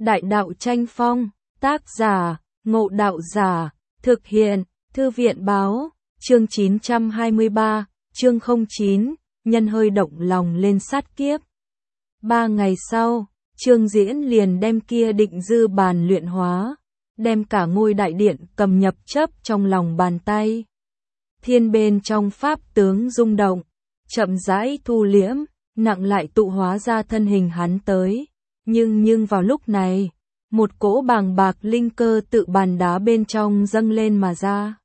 Đại đạo tranh phong, tác giả, Ngộ Đạo Giả, thực hiện, Thư viện báo, chương 923, chương 09, nhân hơi động lòng lên sát kiếp. 3 ngày sau, Trương Diễn liền đem kia định dư bàn luyện hóa, đem cả ngôi đại điện cầm nhập chấp trong lòng bàn tay. Thiên bên trong pháp tướng rung động, chậm rãi thu liễm, nặng lại tụ hóa ra thân hình hắn tới. Nhưng vào lúc này, một cỗ bàng bạc linh cơ tự bàn đá bên trong dâng lên mà ra.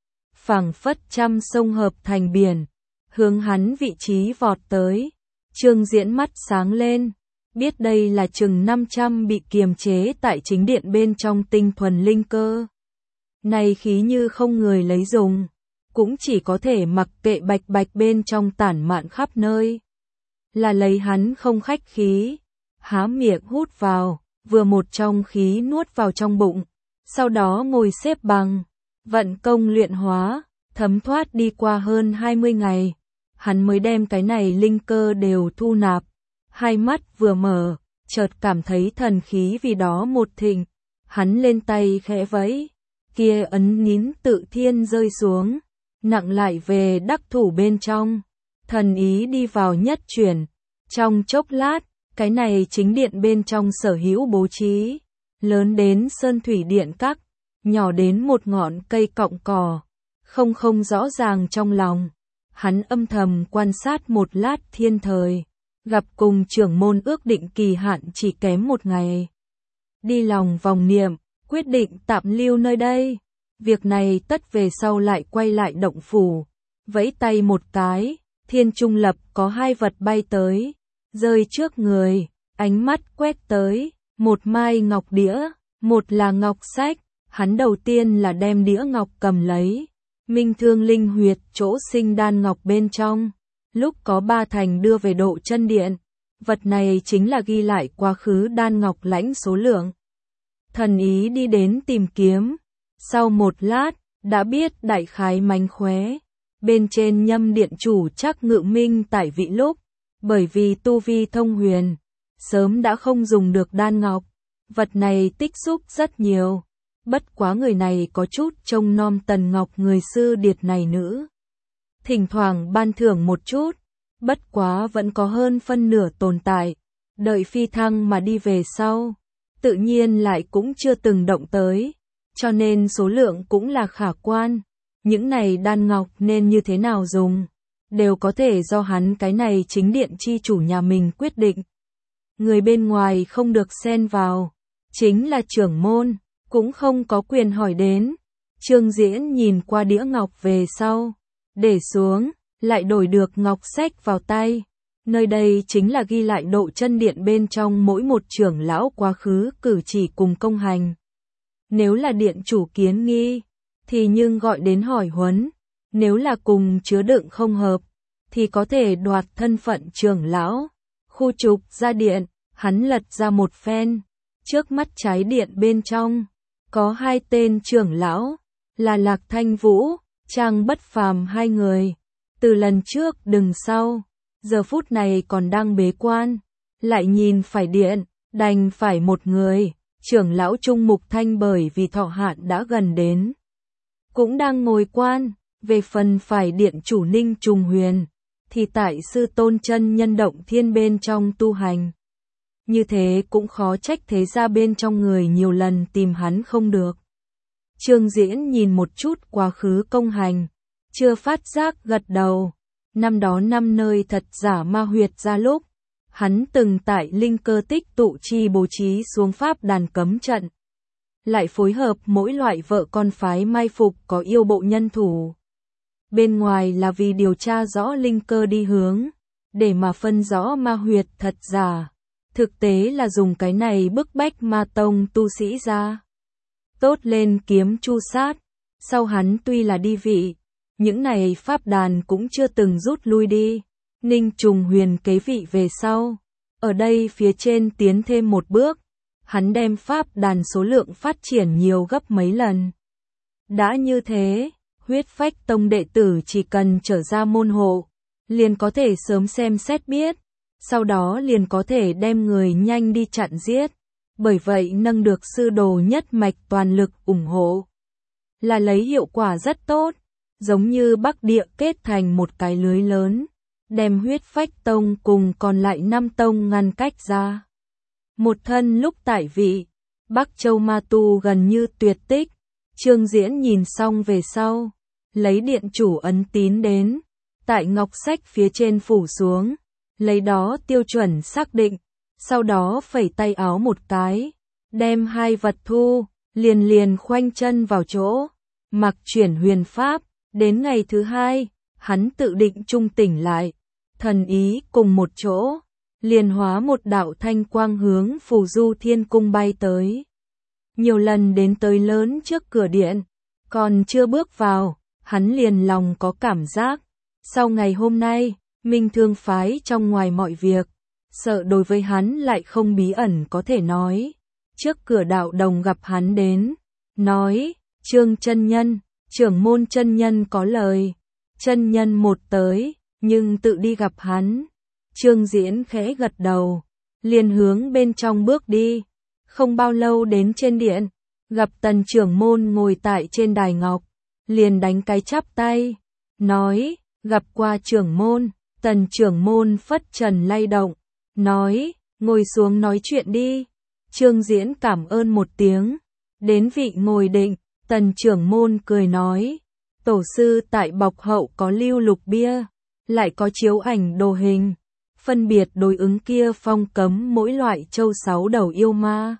Phảng phất trăm sông hợp thành biển, hướng hắn vị trí vọt tới. Trương Diễn mắt sáng lên, biết đây là chừng 500 bị kiềm chế tại chính điện bên trong tinh thuần linh cơ. Này khí như không người lấy dùng, cũng chỉ có thể mặc kệ bạch bạch bên trong tản mạn khắp nơi. Là lấy hắn không khách khí, há miệng hút vào, vừa một trong khí nuốt vào trong bụng, sau đó ngồi xếp bằng, vận công luyện hóa, thấm thoát đi qua hơn 20 ngày, hắn mới đem cái này linh cơ đều thu nạp. Hai mắt vừa mở, chợt cảm thấy thần khí vì đó một thịnh, hắn lên tay khẽ vẫy, kia ấn nín tự thiên rơi xuống, nặng lại về đắc thủ bên trong, thần ý đi vào nhất chuyển, trong chốc lát, cái này chính điện bên trong sở hữu bố trí, lớn đến sơn thủy điện các, nhỏ đến một ngọn cây cọng cỏ, không rõ ràng trong lòng, hắn âm thầm quan sát một lát thiên thời. Gặp cùng trưởng môn ước định kỳ hạn chỉ kém một ngày. Đi lòng vòng niệm, quyết định tạm lưu nơi đây. Việc này tất về sau lại quay lại động phủ. Vẫy tay một cái, thiên trung lập có hai vật bay tới. Rơi trước người, ánh mắt quét tới. Một mai ngọc đĩa, một là ngọc sách. Hắn đầu tiên là đem đĩa ngọc cầm lấy. Minh thương linh huyệt chỗ sinh đan ngọc bên trong. Lúc có 3 thành đưa về độ chân điện, vật này chính là ghi lại quá khứ đan ngọc lãnh số lượng. Thần ý đi đến tìm kiếm, sau một lát, đã biết đại khái mánh khóe, bên trên nhâm điện chủ chắc ngự minh tại vị lúc, bởi vì tu vi thông huyền, sớm đã không dùng được đan ngọc, vật này tích xúc rất nhiều, bất quá người này có chút trông nom Tần Ngọc người sư điệt này nữ. Thỉnh thoảng ban thưởng một chút, bất quá vẫn có hơn phân nửa tồn tại, đợi phi thăng mà đi về sau, tự nhiên lại cũng chưa từng động tới, cho nên số lượng cũng là khả quan, những này đan ngọc nên như thế nào dùng, đều có thể do hắn cái này chính điện chi chủ nhà mình quyết định. Người bên ngoài không được xen vào, chính là trưởng môn, cũng không có quyền hỏi đến. Trương Diễn nhìn qua đĩa ngọc về sau, để xuống, lại đổi được ngọc sách vào tay. Nơi đây chính là ghi lại độ chân điện bên trong mỗi một trưởng lão quá khứ cử chỉ cùng công hành. Nếu là điện chủ kiến nghi, thì nhưng gọi đến hỏi huấn. Nếu là cùng chứa đựng không hợp, thì có thể đoạt thân phận trưởng lão. Khu trục ra điện, hắn lật ra một phen. Trước mắt trái điện bên trong, có 2 tên trưởng lão, là Lạc Thanh Vũ, Trang Bất Phàm hai người, từ lần trước đừng sau, giờ phút này còn đang bế quan, lại nhìn phải điện, đành phải một người, trưởng lão Trung Mục Thanh bởi vì thọ hạn đã gần đến, cũng đang ngồi quan, về phần phải điện chủ Ninh Trùng Huyền, thì tại sư tôn chân nhân động thiên bên trong tu hành. Như thế cũng khó trách thế ra bên trong người nhiều lần tìm hắn không được. Trương Diễn nhìn một chút quá khứ công hành, chưa phát giác gật đầu. Năm đó 5 nơi thật giả ma huyệt ra lúc, hắn từng tại linh cơ tích tụ chi bố trí xuống pháp đàn cấm trận. Lại phối hợp mỗi loại vợ con phái mai phục có yêu bộ nhân thủ. Bên ngoài là vì điều tra rõ linh cơ đi hướng, để mà phân rõ ma huyệt thật giả. Thực tế là dùng cái này bức bách ma tông tu sĩ ra. Tốt lên kiếm chu sát, sau hắn tuy là đi vị, những này pháp đàn cũng chưa từng rút lui đi. Ninh Trùng Huyền kế vị về sau, ở đây phía trên tiến thêm một bước, hắn đem pháp đàn số lượng phát triển nhiều gấp mấy lần. Đã như thế, huyết phách tông đệ tử chỉ cần trở ra môn hộ, liền có thể sớm xem xét biết, sau đó liền có thể đem người nhanh đi chặn giết. bởi vậy nâng được sư đồ nhất mạch toàn lực ủng hộ. Là lấy hiệu quả rất tốt, giống như Bắc Địa kết thành một cái lưới lớn, đem Huyết Phách Tông cùng còn lại 5 tông ngăn cách ra. Một thân lúc tại vị, Bắc Châu Ma Tu gần như tuyệt tích, Trương Diễn nhìn xong về sau, lấy điện chủ ấn tín đến, tại ngọc sách phía trên phủ xuống, lấy đó tiêu chuẩn xác định, sau đó phẩy tay áo một cái, đem 2 vật thu, liền khoanh chân vào chỗ, mặc chuyển huyền pháp, đến ngày thứ 2, hắn tự định trung tỉnh lại, thần ý cùng một chỗ, liền hóa một đạo thanh quang hướng Phù Du Thiên Cung bay tới. Nhiều lần đến tới lớn trước cửa điện, còn chưa bước vào, hắn liền lòng có cảm giác, sau ngày hôm nay, Minh Thương phái trong ngoài mọi việc, sợ đối với hắn lại không bí ẩn có thể nói. Trước cửa đạo đồng gặp hắn đến, nói, Trương chân nhân, trưởng môn chân nhân có lời, chân nhân một tới, nhưng tự đi gặp hắn. Trương Diễn khẽ gật đầu, liền hướng bên trong bước đi, không bao lâu đến trên điện, gặp Tần trưởng môn ngồi tại trên đài ngọc, liền đánh cái chắp tay, nói, gặp qua trưởng môn. Tần trưởng môn phất trần lay động, nói, ngồi xuống nói chuyện đi. Trương Diễn cảm ơn một tiếng, đến vị ngồi định, Tần trưởng môn cười nói, tổ sư tại bọc hậu có lưu lục bia, lại có chiếu ảnh đồ hình, phân biệt đối ứng kia phong cấm mỗi loại châu 6 đầu yêu ma.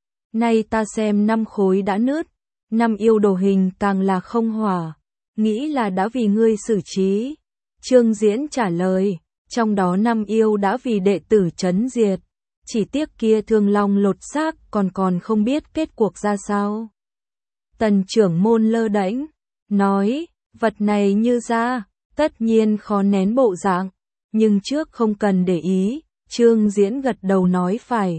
Nay ta xem 5 khối đã nứt, 5 yêu đồ hình càng là không hỏa, nghĩ là đã vì ngươi xử trí. Trương Diễn trả lời, trong đó 5 yêu đã vì đệ tử trấn diệt, chỉ tiếc kia Thương Long lột xác còn không biết kết cuộc ra sao. Tần trưởng môn lơ đễnh, nói, vật này như ra, tất nhiên khó nén bộ dạng, nhưng trước không cần để ý. Trương Diễn gật đầu nói phải.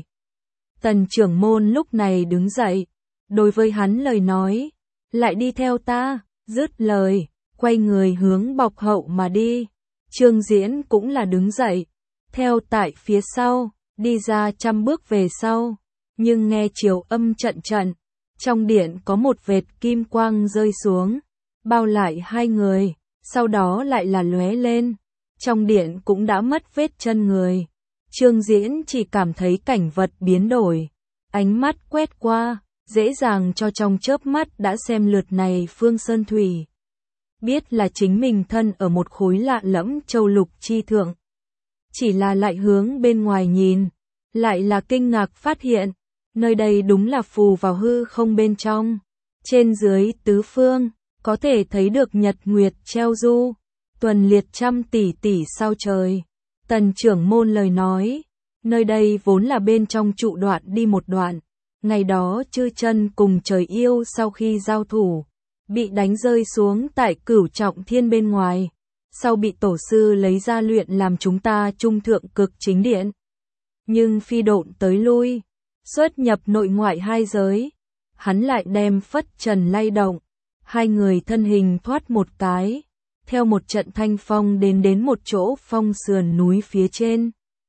Tần trưởng môn lúc này đứng dậy, đối với hắn lời nói, lại đi theo ta, dứt lời, quay người hướng bọc hậu mà đi. Trương Diễn cũng là đứng dậy, theo tại phía sau, đi ra 100 bước về sau, nhưng nghe chiều âm trận trận, trong điện có một vệt kim quang rơi xuống, bao lại 2 người, sau đó lại là lóe lên, trong điện cũng đã mất vết chân người. Trương Diễn chỉ cảm thấy cảnh vật biến đổi, ánh mắt quét qua, dễ dàng cho trong chớp mắt đã xem lượt này phương sơn thủy. Biết là chính mình thân ở một khối lạ lẫm châu lục chi thượng. Chỉ là lại hướng bên ngoài nhìn, lại là kinh ngạc phát hiện, nơi đây đúng là phù vào hư không bên trong. Trên dưới tứ phương, có thể thấy được nhật nguyệt treo du, tuần liệt 100 tỷ tỷ sao trời. Tần trưởng môn lời nói, nơi đây vốn là bên trong trụ đoạn đi một đoạn, ngày đó chư chân cùng trời yêu sau khi giao thủ, bị đánh rơi xuống tại Cửu Trọng Thiên bên ngoài, sau bị tổ sư lấy ra luyện làm chúng ta trung thượng cực chính điện. Nhưng phi độn tới lui, xuất nhập nội ngoại 2 giới, hắn lại đem phất trần lay động, 2 người thân hình thoát một cái, theo một trận thanh phong đến một chỗ phong sườn núi phía trên.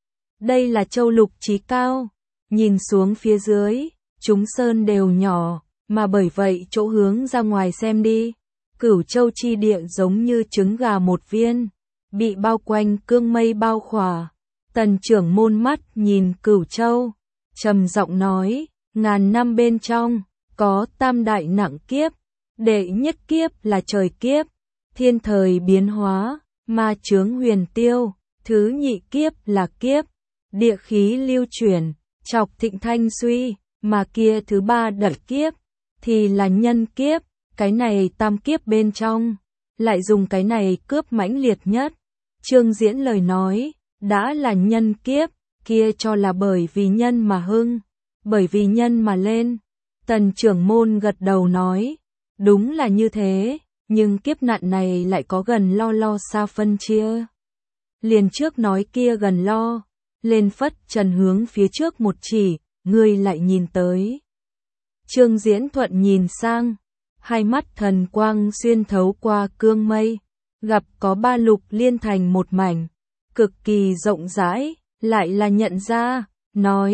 Đây là châu lục chí cao, nhìn xuống phía dưới, chúng sơn đều nhỏ, mà bởi vậy chỗ hướng ra ngoài xem đi, Cửu Châu chi địa giống như trứng gà một viên, bị bao quanh cương mây bao khỏa. Tần trưởng môn mắt nhìn Cửu Châu, trầm giọng nói, ngàn năm bên trong, có tam đại nặng kiếp, đệ nhất kiếp là trời kiếp, thiên thời biến hóa, ma chướng huyền tiêu, thứ nhị kiếp là kiếp, địa khí lưu chuyển, trọc thịnh thanh suy, mà kia thứ 3 đợt kiếp, thì là nhân kiếp, cái này tam kiếp bên trong, lại dùng cái này cướp mãnh liệt nhất. Trương Diễn lời nói, đã là nhân kiếp, kia cho là bởi vì nhân mà hưng, bởi vì nhân mà lên. Tần trưởng môn gật đầu nói, đúng là như thế, nhưng kiếp nạn này lại có gần lo xa phân chia. Liền trước nói kia gần lo, lên phất trần hướng phía trước một chỉ, ngươi lại nhìn tới. Trương Diễn thuận nhìn sang, 2 mắt thần quang xuyên thấu qua cương mây, gặp có 3 lục liên thành một mảnh, cực kỳ rộng rãi, lại là nhận ra, nói,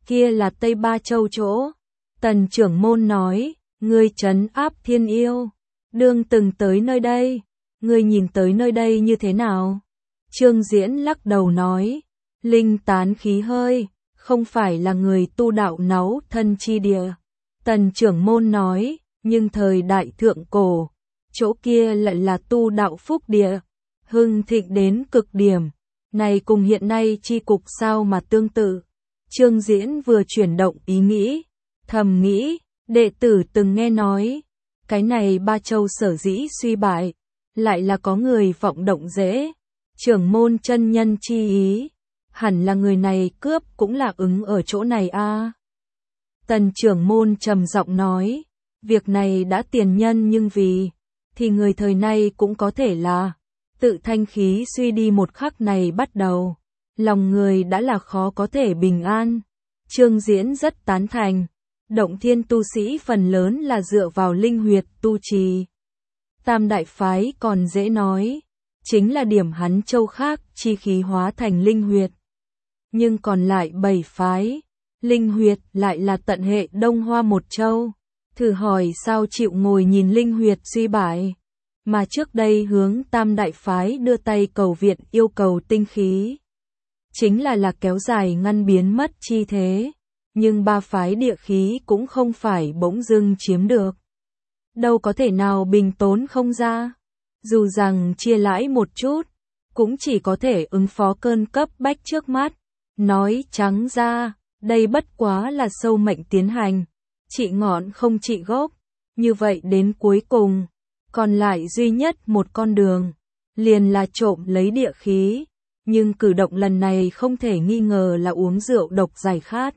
kia là Tây Ba Châu chỗ. Tần trưởng môn nói, ngươi trấn áp thiên yêu, đương từng tới nơi đây, ngươi nhìn tới nơi đây như thế nào? Trương Diễn lắc đầu nói, linh tán khí hơi, không phải là người tu đạo náu thân chi địa. Tần trưởng môn nói, nhưng thời đại thượng cổ, chỗ kia lại là tu đạo phúc địa, hưng thịnh đến cực điểm, này cùng hiện nay chi cục sao mà tương tự. Trương Diễn vừa chuyển động ý nghĩ, thầm nghĩ, đệ tử từng nghe nói, cái này Ba Châu sở dĩ suy bại, lại là có người vọng động dễ, trưởng môn chân nhân chi ý, hẳn là người này cướp cũng là ứng ở chỗ này a. Tần trưởng môn trầm giọng nói, việc này đã tiền nhân nhưng vì, thì người thời nay cũng có thể là, tự thanh khí suy đi một khắc này bắt đầu, lòng người đã là khó có thể bình an. Trương Diễn rất tán thành, động thiên tu sĩ phần lớn là dựa vào linh huyệt tu trì. Tam đại phái còn dễ nói, chính là điểm hắn châu khác chi khí hóa thành linh huyệt. Nhưng còn lại 7 phái, linh huyệt lại là tận hệ Đông Hoa một châu. Thử hỏi sao chịu ngồi nhìn linh huyệt suy bại, mà trước đây hướng tam đại phái đưa tay cầu viện yêu cầu tinh khí. Chính là kéo dài ngăn biến mất chi thế, nhưng ba phái địa khí cũng không phải bỗng dưng chiếm được. Đâu có thể nào bình tốn không ra, dù rằng chia lãi một chút, cũng chỉ có thể ứng phó cơn cấp bách trước mắt. Nói trắng ra, đây bất quá là sâu mệnh tiến hành, trị ngọn không trị gốc, như vậy đến cuối cùng, còn lại duy nhất một con đường, liền là trộm lấy địa khí, nhưng cử động lần này không thể nghi ngờ là uống rượu độc giải khát.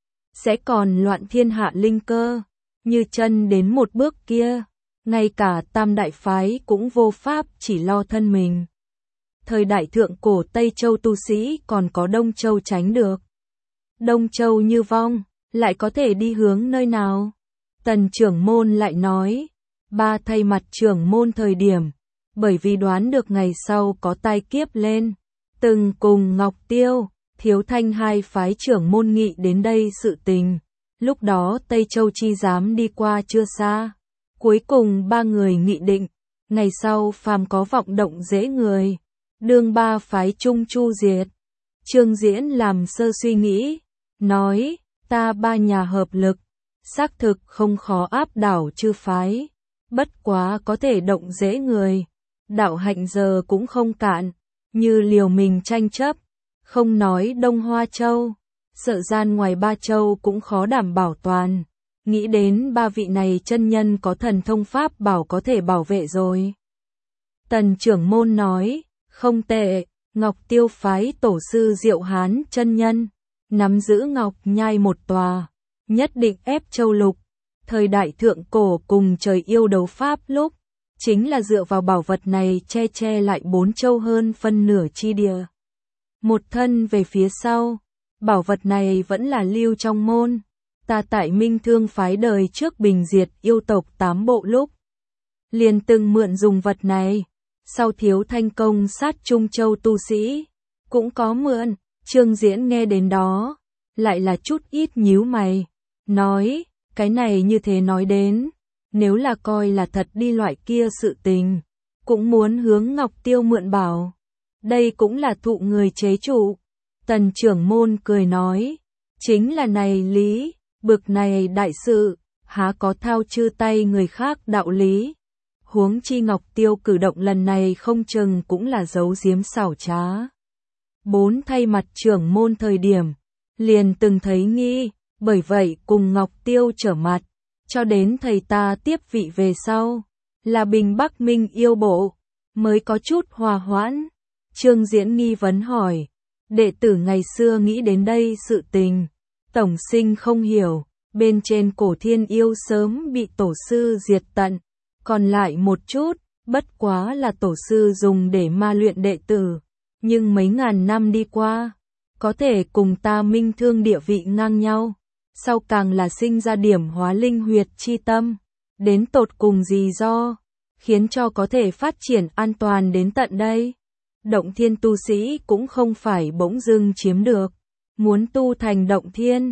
Sẽ còn loạn thiên hạ linh cơ, như chân đến một bước kia, ngay cả tam đại phái cũng vô pháp chỉ lo thân mình. Thời đại thượng cổ Tây Châu tu sĩ còn có Đông Châu tránh được. Đông Châu như vong, lại có thể đi hướng nơi nào? Tần trưởng môn lại nói, ba thay mặt trưởng môn thời điểm, bởi vì đoán được ngày sau có tai kiếp lên, từng cùng Ngọc Tiêu, Thiếu Thanh hai phái trưởng môn nghị đến đây sự tình. Lúc đó Tây Châu chi dám đi qua chưa xa. Cuối cùng ba người nghị định, ngày sau phàm có vọng động dễ người, đương ba phái chung chu diệt. Trương Diễn làm sơ suy nghĩ, nói, ta ba nhà hợp lực, xác thực không khó áp đảo chư phái, bất quá có thể động dễ người. Đạo hạnh giờ cũng không cạn, như liều mình tranh chấp, không nói Đông Hoa Châu, sợ gian ngoài Ba Châu cũng khó đảm bảo toàn. Nghĩ đến ba vị này chân nhân có thần thông pháp bảo có thể bảo vệ rồi. Tần trưởng môn nói, không tệ, Ngọc Tiêu phái tổ sư Diệu Hán chân nhân, nắm giữ Ngọc Nhai một tòa, nhất định ép châu lục. Thời đại thượng cổ cùng trời yêu đấu pháp lúc, chính là dựa vào bảo vật này che lại 4 châu hơn phân nửa chi địa. Một thân về phía sau, bảo vật này vẫn là lưu trong môn. Ta tại Minh Thương phái đời trước bình diệt yêu tộc 8 bộ lúc, liền từng mượn dùng vật này, sau Thiếu Thanh công sát Trung Châu tu sĩ, cũng có mượn. Trương Diễn nghe đến đó, lại là chút ít nhíu mày, nói, cái này như thế nói đến, nếu là coi là thật đi loại kia sự tình, cũng muốn hướng Ngọc Tiêu mượn bảo, đây cũng là thụ người chế trụ. Tần trưởng môn cười nói, chính là này lý, bực này đại sự, há có thao chư tay người khác đạo lý. Huống chi Ngọc Tiêu cử động lần này không chừng cũng là giấu giếm xảo trá. 4 thay mặt trưởng môn thời điểm, liền từng thấy nghi, bởi vậy cùng Ngọc Tiêu trở mặt, cho đến thầy ta tiếp vị về sau, là Bình Bắc Minh yêu bộ, mới có chút hòa hoãn. Trương Diễn nghi vấn hỏi, đệ tử ngày xưa nghĩ đến đây sự tình, tổng sinh không hiểu, bên trên cổ thiên yêu sớm bị tổ sư diệt tận, còn lại một chút, bất quá là tổ sư dùng để ma luyện đệ tử, nhưng mấy ngàn năm đi qua, có thể cùng ta Minh Thương địa vị ngang nhau, sau càng là sinh ra điểm hóa linh huyệt chi tâm, đến tột cùng gì do, khiến cho có thể phát triển an toàn đến tận đây. Động thiên tu sĩ cũng không phải bỗng dưng chiếm được, muốn tu thành động thiên,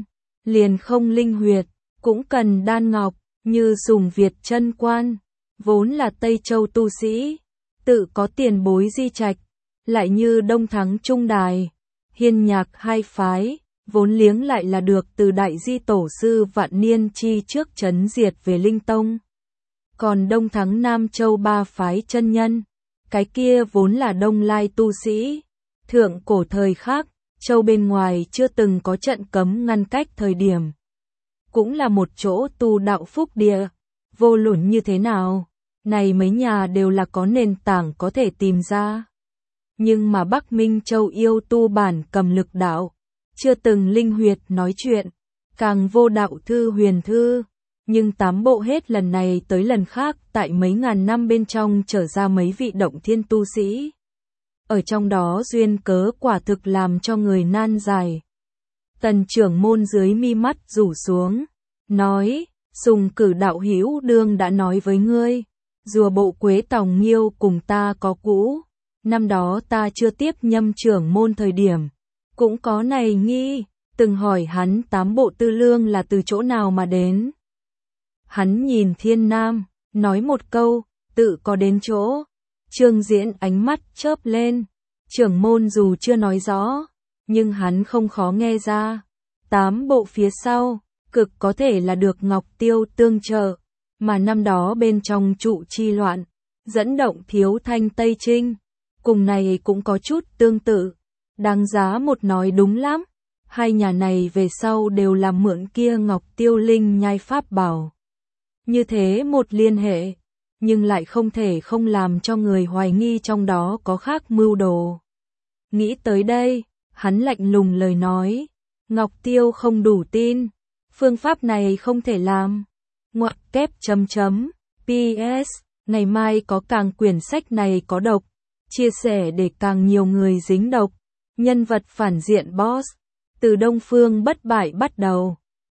liền không linh huyệt, cũng cần đan ngọc, như Sùng Việt Chân Quan, vốn là Tây Châu tu sĩ, tự có tiền bối di trạch, lại như Đông Thắng Trung Đài, Hiên Nhạc hai phái, vốn liếng lại là được từ đại di tổ sư vạn niên chi trước trấn diệt về Linh Tông. Còn Đông Thắng Nam Châu ba phái chân nhân, cái kia vốn là Đông Lai tu sĩ, thượng cổ thời khác, châu bên ngoài chưa từng có trận cấm ngăn cách thời điểm. Cũng là một chỗ tu đạo phúc địa, vô luận như thế nào, này mấy nhà đều là có nền tảng có thể tìm ra. Nhưng mà Bắc Minh Châu yêu tu bản cầm lực đạo, chưa từng linh huyệt nói chuyện, càng vô đạo thư huyền thư, nhưng 8 bộ hết lần này tới lần khác tại mấy ngàn năm bên trong trở ra mấy vị động thiên tu sĩ. Ở trong đó duyên cớ quả thực làm cho người nan giải. Tần trưởng môn dưới mi mắt rủ xuống, nói, Sùng Cử đạo hữu đương đã nói với ngươi, rùa bộ Quế Tòng Nghiêu cùng ta có cũ, năm đó ta chưa tiếp nhâm trưởng môn thời điểm, cũng có này nghi, từng hỏi hắn 8 bộ tư lương là từ chỗ nào mà đến. Hắn nhìn Thiên Nam, nói một câu, tự có đến chỗ. Trương Diễn ánh mắt chớp lên, trưởng môn dù chưa nói rõ, nhưng hắn không khó nghe ra. 8 bộ phía sau, cực có thể là được Ngọc Tiêu tương trợ, mà năm đó bên trong trụ chi loạn, dẫn động Thiếu Thanh Tây Trinh, cùng này cũng có chút tương tự, đáng giá một nói đúng lắm. Hai nhà này về sau đều làm mượn kia Ngọc Tiêu Linh nhai pháp bảo. Như thế một liên hệ, nhưng lại không thể không làm cho người hoài nghi trong đó có khác mưu đồ. Nghĩ tới đây, hắn lạnh lùng lời nói, Ngọc Tiêu không đủ tin, phương pháp này không thể làm. Ngoặc kép chấm chấm, PS, ngày mai có càng quyển sách này có độc, chia sẻ để càng nhiều người dính độc, nhân vật phản diện boss, từ Đông Phương bất bại bắt đầu.